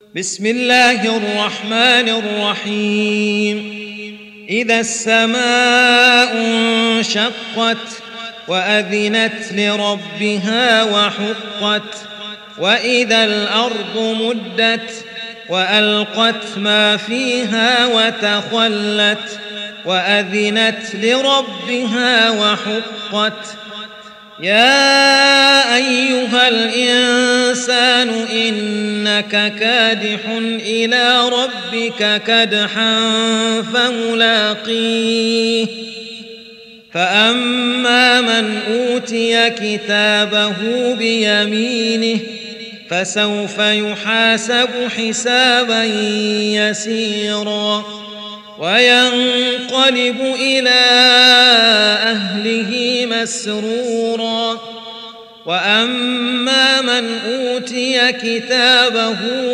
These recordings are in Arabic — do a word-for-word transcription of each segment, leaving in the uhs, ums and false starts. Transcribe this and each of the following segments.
بسم الله الرحمن الرحيم إذا السماء انشقت وأذنت لربها وحقت وإذا الأرض مدت وألقت ما فيها وتخلت وأذنت لربها وحقت يا أيها الإنسان إنك كادح إلى ربك كدحا فملاقيه فأما من أوتي كتابه بيمينه فسوف يحاسب حسابا يسيرا وينقلب إلى أهله مسرورا وأما من أوتي كتابه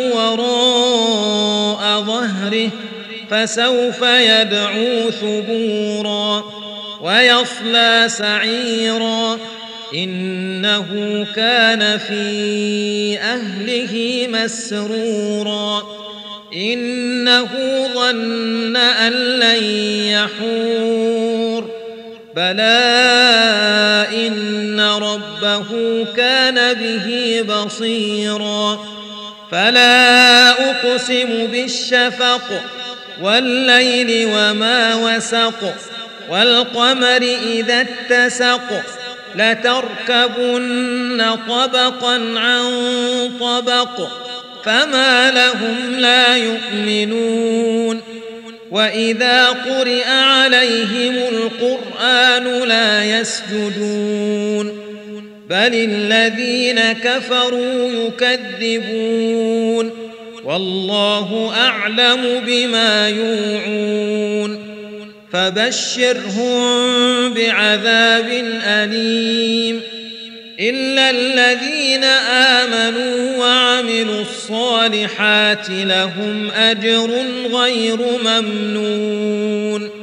وراء ظهره فسوف يدعو ثبورا ويصلى سعيرا إنه كان في أهله مسرورا إنه ظن أن لن يحور بلى إن ربه كان به بصيرا فلا أقسم بالشفق والليل وما وسق والقمر إذا اتسق لتركبن طبقا عن طبق فما لهم لا يؤمنون وإذا قرئ عليهم القرآن لا يسجدون بل الذين كفروا يكذبون والله أعلم بما يوعون فبشرهم بعذاب أليم إلا الذين آمنوا وعملوا الصالحات لهم أجر غير ممنون